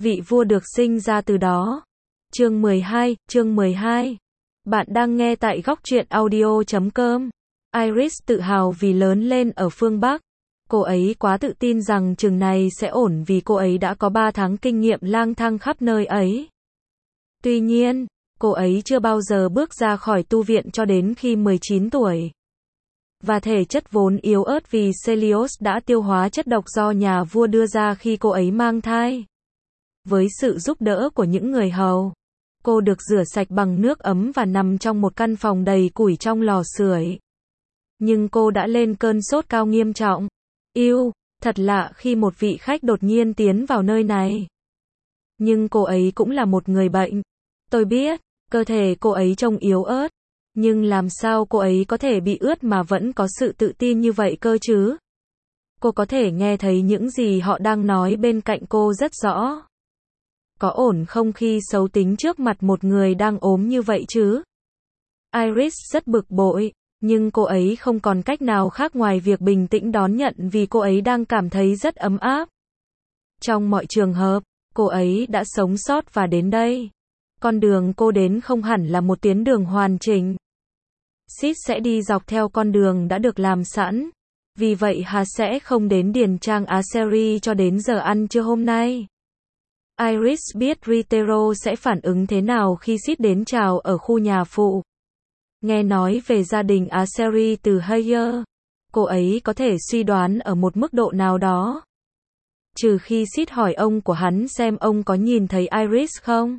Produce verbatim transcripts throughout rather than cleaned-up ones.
vị vua được sinh ra từ đó. Chương mười hai, chương mười hai. Bạn đang nghe tại góc truyện audio chấm com. Iris tự hào vì lớn lên ở phương Bắc. Cô ấy quá tự tin rằng trường này sẽ ổn vì cô ấy đã có ba tháng kinh nghiệm lang thang khắp nơi ấy. Tuy nhiên, cô ấy chưa bao giờ bước ra khỏi tu viện cho đến khi mười chín tuổi. Và thể chất vốn yếu ớt vì Celios đã tiêu hóa chất độc do nhà vua đưa ra khi cô ấy mang thai. Với sự giúp đỡ của những người hầu, cô được rửa sạch bằng nước ấm và nằm trong một căn phòng đầy củi trong lò sưởi. Nhưng cô đã lên cơn sốt cao nghiêm trọng. Yêu, thật lạ khi một vị khách đột nhiên tiến vào nơi này. Nhưng cô ấy cũng là một người bệnh. Tôi biết, cơ thể cô ấy trông yếu ớt. Nhưng làm sao cô ấy có thể bị ướt mà vẫn có sự tự tin như vậy cơ chứ? Cô có thể nghe thấy những gì họ đang nói bên cạnh cô rất rõ. Có ổn không khi xấu tính trước mặt một người đang ốm như vậy chứ? Iris rất bực bội, nhưng cô ấy không còn cách nào khác ngoài việc bình tĩnh đón nhận vì cô ấy đang cảm thấy rất ấm áp. Trong mọi trường hợp, cô ấy đã sống sót và đến đây. Con đường cô đến không hẳn là một tuyến đường hoàn chỉnh. Sid sẽ đi dọc theo con đường đã được làm sẵn. Vì vậy Hà sẽ không đến điền trang Aseri cho đến giờ ăn trưa hôm nay. Iris biết Ritero sẽ phản ứng thế nào khi Sid đến chào ở khu nhà phụ. Nghe nói về gia đình Aseri từ Hayer, cô ấy có thể suy đoán ở một mức độ nào đó. Trừ khi Sid hỏi ông của hắn xem ông có nhìn thấy Iris không.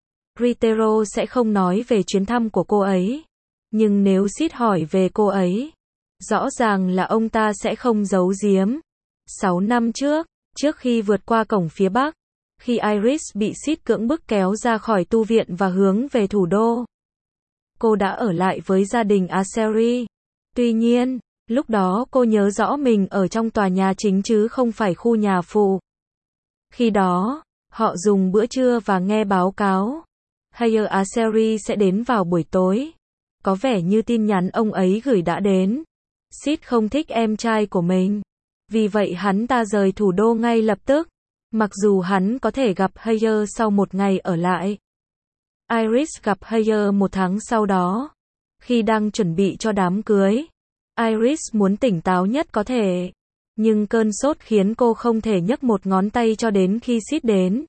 Ritero sẽ không nói về chuyến thăm của cô ấy. Nhưng nếu Sid hỏi về cô ấy, rõ ràng là ông ta sẽ không giấu giếm. Sáu năm trước, trước khi vượt qua cổng phía Bắc, khi Iris bị Sid cưỡng bức kéo ra khỏi tu viện và hướng về thủ đô, cô đã ở lại với gia đình Aseri. Tuy nhiên, lúc đó cô nhớ rõ mình ở trong tòa nhà chính chứ không phải khu nhà phụ. Khi đó, họ dùng bữa trưa và nghe báo cáo. Hayer Aseri sẽ đến vào buổi tối. Có vẻ như tin nhắn ông ấy gửi đã đến. Sid không thích em trai của mình. Vì vậy hắn ta rời thủ đô ngay lập tức. Mặc dù hắn có thể gặp Hayer sau một ngày ở lại. Iris gặp Hayer một tháng sau đó. Khi đang chuẩn bị cho đám cưới, Iris muốn tỉnh táo nhất có thể. Nhưng cơn sốt khiến cô không thể nhấc một ngón tay cho đến khi Sid đến.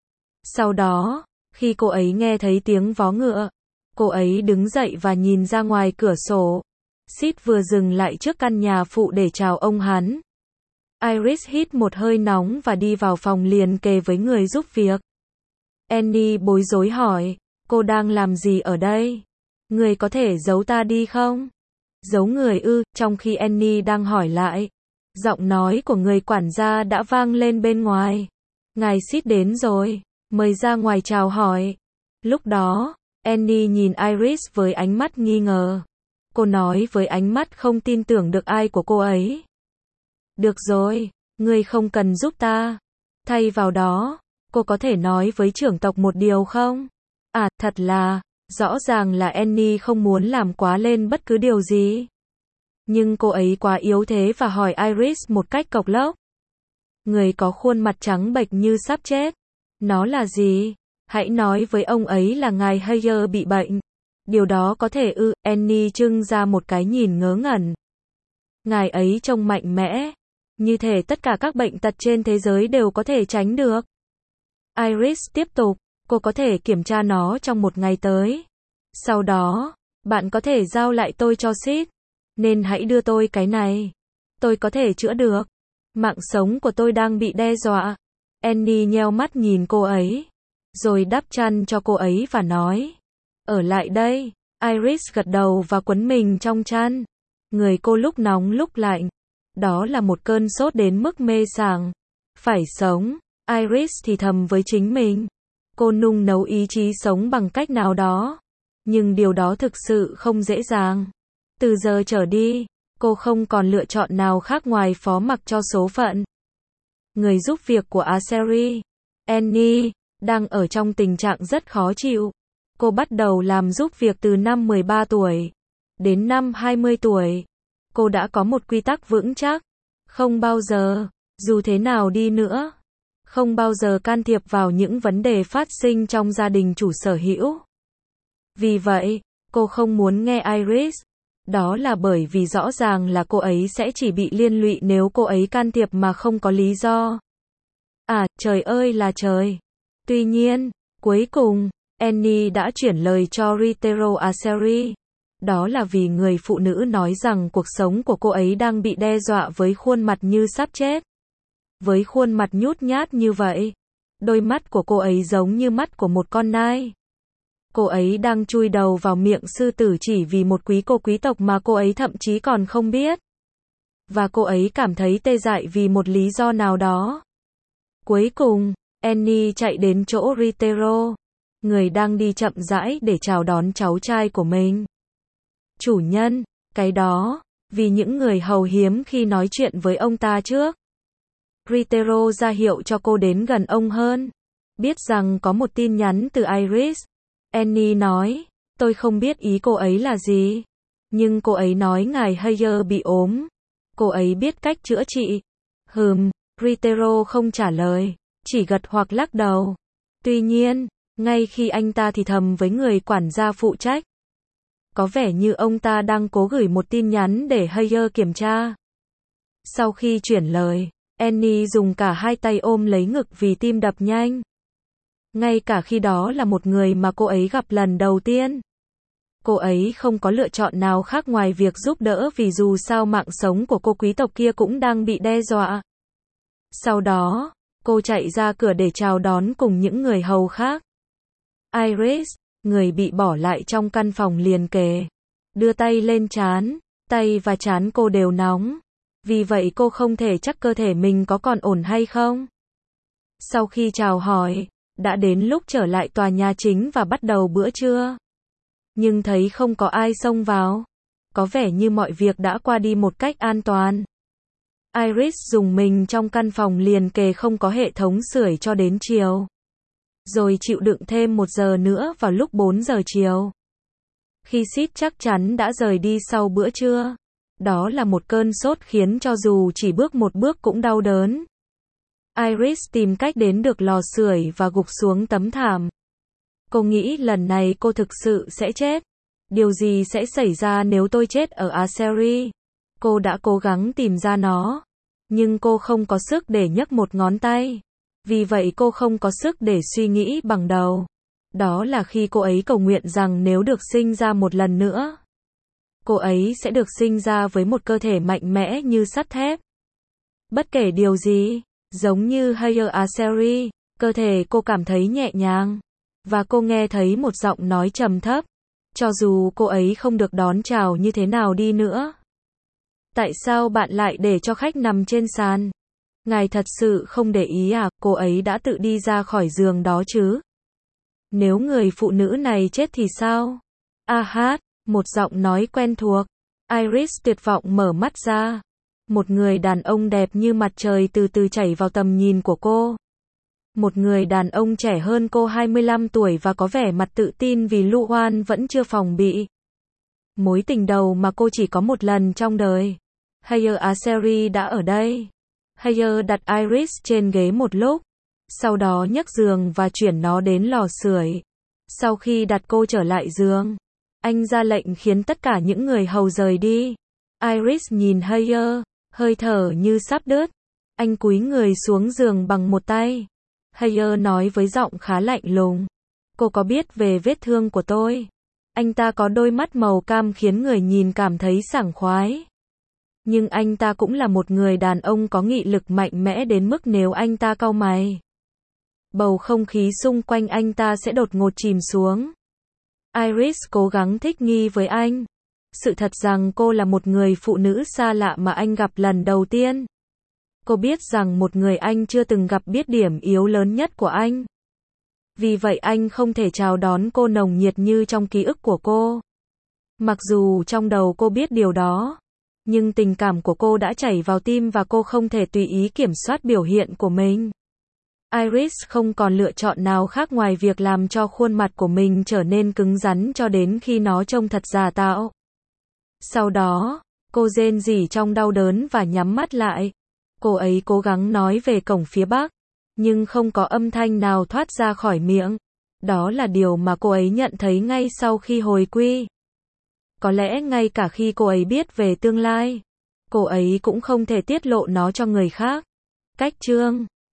Sau đó, khi cô ấy nghe thấy tiếng vó ngựa, cô ấy đứng dậy và nhìn ra ngoài cửa sổ. Sid vừa dừng lại trước căn nhà phụ để chào ông hắn. Iris hít một hơi nóng và đi vào phòng liền kề với người giúp việc. Annie bối rối hỏi, cô đang làm gì ở đây? Người có thể giấu ta đi không? Giấu người ư? Trong khi Annie đang hỏi lại, giọng nói của người quản gia đã vang lên bên ngoài. Ngài Sid đến rồi, mời ra ngoài chào hỏi. Lúc đó, Annie nhìn Iris với ánh mắt nghi ngờ. Cô nói với ánh mắt không tin tưởng được ai của cô ấy. Được rồi, ngươi không cần giúp ta. Thay vào đó, cô có thể nói với trưởng tộc một điều không? À, thật là, rõ ràng là Annie không muốn làm quá lên bất cứ điều gì. Nhưng cô ấy quá yếu thế và hỏi Iris một cách cộc lốc. Người có khuôn mặt trắng bệch như sắp chết. Nó là gì? Hãy nói với ông ấy là ngài Hayer bị bệnh. Điều đó có thể ư? Annie trưng ra một cái nhìn ngớ ngẩn. Ngài ấy trông mạnh mẽ. Như thể tất cả các bệnh tật trên thế giới đều có thể tránh được. Iris tiếp tục, cô có thể kiểm tra nó trong một ngày tới. Sau đó, bạn có thể giao lại tôi cho Sid. Nên hãy đưa tôi cái này. Tôi có thể chữa được. Mạng sống của tôi đang bị đe dọa. Annie nheo mắt nhìn cô ấy. Rồi đắp chăn cho cô ấy và nói. Ở lại đây. Iris gật đầu và quấn mình trong chăn. Người cô lúc nóng lúc lạnh. Đó là một cơn sốt đến mức mê sảng. Phải sống. Iris thì thầm với chính mình. Cô nung nấu ý chí sống bằng cách nào đó. Nhưng điều đó thực sự không dễ dàng. Từ giờ trở đi, cô không còn lựa chọn nào khác ngoài phó mặc cho số phận. Người giúp việc của Aseri, Annie, đang ở trong tình trạng rất khó chịu. Cô bắt đầu làm giúp việc từ năm mười ba tuổi. Đến năm hai mươi tuổi, cô đã có một quy tắc vững chắc. Không bao giờ, dù thế nào đi nữa, không bao giờ can thiệp vào những vấn đề phát sinh trong gia đình chủ sở hữu. Vì vậy, cô không muốn nghe Iris. Đó là bởi vì rõ ràng là cô ấy sẽ chỉ bị liên lụy nếu cô ấy can thiệp mà không có lý do. À, trời ơi là trời. Tuy nhiên, cuối cùng, Annie đã chuyển lời cho Ritero Aseri. Đó là vì người phụ nữ nói rằng cuộc sống của cô ấy đang bị đe dọa với khuôn mặt như sắp chết. Với khuôn mặt nhút nhát như vậy, đôi mắt của cô ấy giống như mắt của một con nai. Cô ấy đang chui đầu vào miệng sư tử chỉ vì một quý cô quý tộc mà cô ấy thậm chí còn không biết. Và cô ấy cảm thấy tê dại vì một lý do nào đó. Cuối cùng, Annie chạy đến chỗ Ritero, người đang đi chậm rãi để chào đón cháu trai của mình. Chủ nhân, cái đó, vì những người hầu hiếm khi nói chuyện với ông ta trước. Ritero ra hiệu cho cô đến gần ông hơn. Biết rằng có một tin nhắn từ Iris. Annie nói, tôi không biết ý cô ấy là gì. Nhưng cô ấy nói ngài Hayer bị ốm. Cô ấy biết cách chữa trị. Hừm, Ritero không trả lời, chỉ gật hoặc lắc đầu. Tuy nhiên, ngay khi anh ta thì thầm với người quản gia phụ trách. Có vẻ như ông ta đang cố gửi một tin nhắn để Hayer kiểm tra. Sau khi chuyển lời, Annie dùng cả hai tay ôm lấy ngực vì tim đập nhanh. Ngay cả khi đó là một người mà cô ấy gặp lần đầu tiên. Cô ấy không có lựa chọn nào khác ngoài việc giúp đỡ vì dù sao mạng sống của cô quý tộc kia cũng đang bị đe dọa. Sau đó, cô chạy ra cửa để chào đón cùng những người hầu khác. Iris, người bị bỏ lại trong căn phòng liền kề, đưa tay lên trán, tay và trán cô đều nóng. Vì vậy cô không thể chắc cơ thể mình có còn ổn hay không. Sau khi chào hỏi, đã đến lúc trở lại tòa nhà chính và bắt đầu bữa trưa. Nhưng thấy không có ai xông vào. Có vẻ như mọi việc đã qua đi một cách an toàn. Iris dùng mình trong căn phòng liền kề không có hệ thống sưởi cho đến chiều. Rồi chịu đựng thêm một giờ nữa vào lúc bốn giờ chiều. Khi Sid chắc chắn đã rời đi sau bữa trưa. Đó là một cơn sốt khiến cho dù chỉ bước một bước cũng đau đớn. Iris tìm cách đến được lò sưởi và gục xuống tấm thảm. Cô nghĩ lần này cô thực sự sẽ chết. Điều gì sẽ xảy ra nếu tôi chết ở Aseri? Cô đã cố gắng tìm ra nó. Nhưng cô không có sức để nhấc một ngón tay. Vì vậy cô không có sức để suy nghĩ bằng đầu. Đó là khi cô ấy cầu nguyện rằng nếu được sinh ra một lần nữa, cô ấy sẽ được sinh ra với một cơ thể mạnh mẽ như sắt thép. Bất kể điều gì, giống như Hayer Aseri, cơ thể cô cảm thấy nhẹ nhàng. Và cô nghe thấy một giọng nói trầm thấp. Cho dù cô ấy không được đón chào như thế nào đi nữa. Tại sao bạn lại để cho khách nằm trên sàn? Ngài thật sự không để ý à? Cô ấy đã tự đi ra khỏi giường đó chứ? Nếu người phụ nữ này chết thì sao? A hát, một giọng nói quen thuộc. Iris tuyệt vọng mở mắt ra. Một người đàn ông đẹp như mặt trời từ từ chảy vào tầm nhìn của cô. Một người đàn ông trẻ hơn cô hai mươi lăm tuổi và có vẻ mặt tự tin vì Luan vẫn chưa phòng bị. Mối tình đầu mà cô chỉ có một lần trong đời. Hayer Aseri đã ở đây. Hayer đặt Iris trên ghế một lúc. Sau đó nhấc giường và chuyển nó đến lò sưởi. Sau khi đặt cô trở lại giường, anh ra lệnh khiến tất cả những người hầu rời đi. Iris nhìn Hayer, hơi thở như sắp đứt. Anh cúi người xuống giường bằng một tay. Hayer nói với giọng khá lạnh lùng. Cô có biết về vết thương của tôi? Anh ta có đôi mắt màu cam khiến người nhìn cảm thấy sảng khoái. Nhưng anh ta cũng là một người đàn ông có nghị lực mạnh mẽ đến mức nếu anh ta cau mày, bầu không khí xung quanh anh ta sẽ đột ngột chìm xuống. Iris cố gắng thích nghi với anh. Sự thật rằng cô là một người phụ nữ xa lạ mà anh gặp lần đầu tiên. Cô biết rằng một người anh chưa từng gặp biết điểm yếu lớn nhất của anh. Vì vậy anh không thể chào đón cô nồng nhiệt như trong ký ức của cô. Mặc dù trong đầu cô biết điều đó, nhưng tình cảm của cô đã chảy vào tim và cô không thể tùy ý kiểm soát biểu hiện của mình. Iris không còn lựa chọn nào khác ngoài việc làm cho khuôn mặt của mình trở nên cứng rắn cho đến khi nó trông thật giả tạo. Sau đó, cô rên rỉ trong đau đớn và nhắm mắt lại. Cô ấy cố gắng nói về cổng phía bắc. Nhưng không có âm thanh nào thoát ra khỏi miệng. Đó là điều mà cô ấy nhận thấy ngay sau khi hồi quy. Có lẽ ngay cả khi cô ấy biết về tương lai, cô ấy cũng không thể tiết lộ nó cho người khác. Cách chương